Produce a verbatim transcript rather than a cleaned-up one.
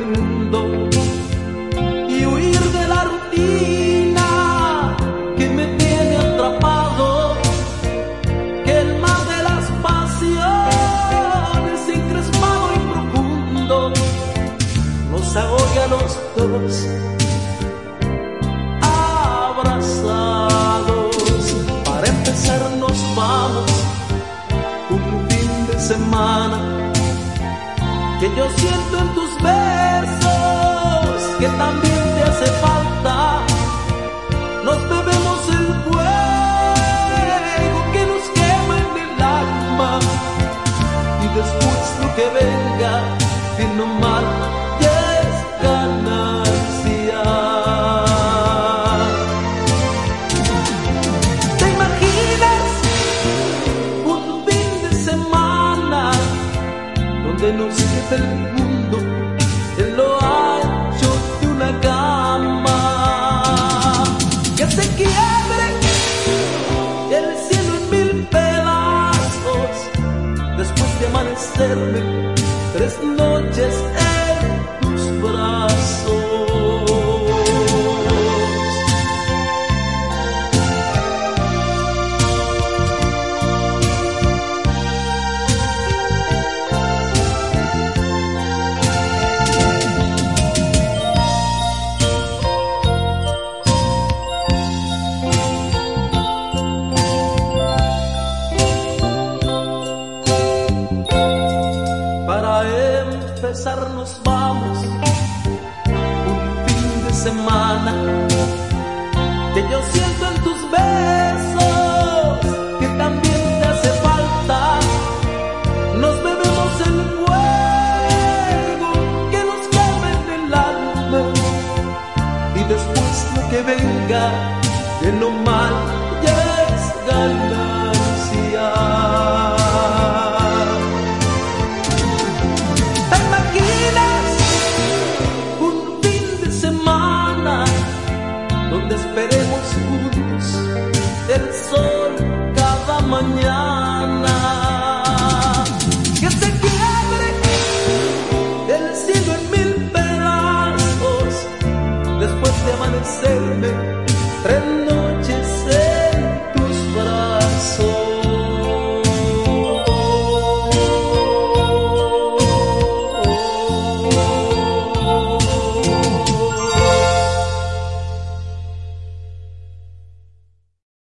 mundo y huir de la rutina que me tiene atrapado, que el mar de las pasiones encrespado y profundo nos agobia a los dos abrazados. Para empezar nos vamos un fin de semana, que yo siento en tus besos que también te hace falta. Nos bebemos el fuego que nos quema en el alma, y después lo que venga, bien o mal, ya es ganancia. ¿Te imaginas un fin de semana donde nos quede el mundo en lo ancho de una cama, que se quiebre el cielo en mil pedazos, después de amanecerme tres noches en tus brazos? Nos vamos un fin de semana, que yo siento en tus besos que también te hace falta. Nos bebemos el fuego que nos quema en el alma, y después lo que venga, de lo mal, ya es ganancia. Esperemos juntos el sol cada mañana, que se quiebre el cielo en mil pedazos, después de amanecerme tres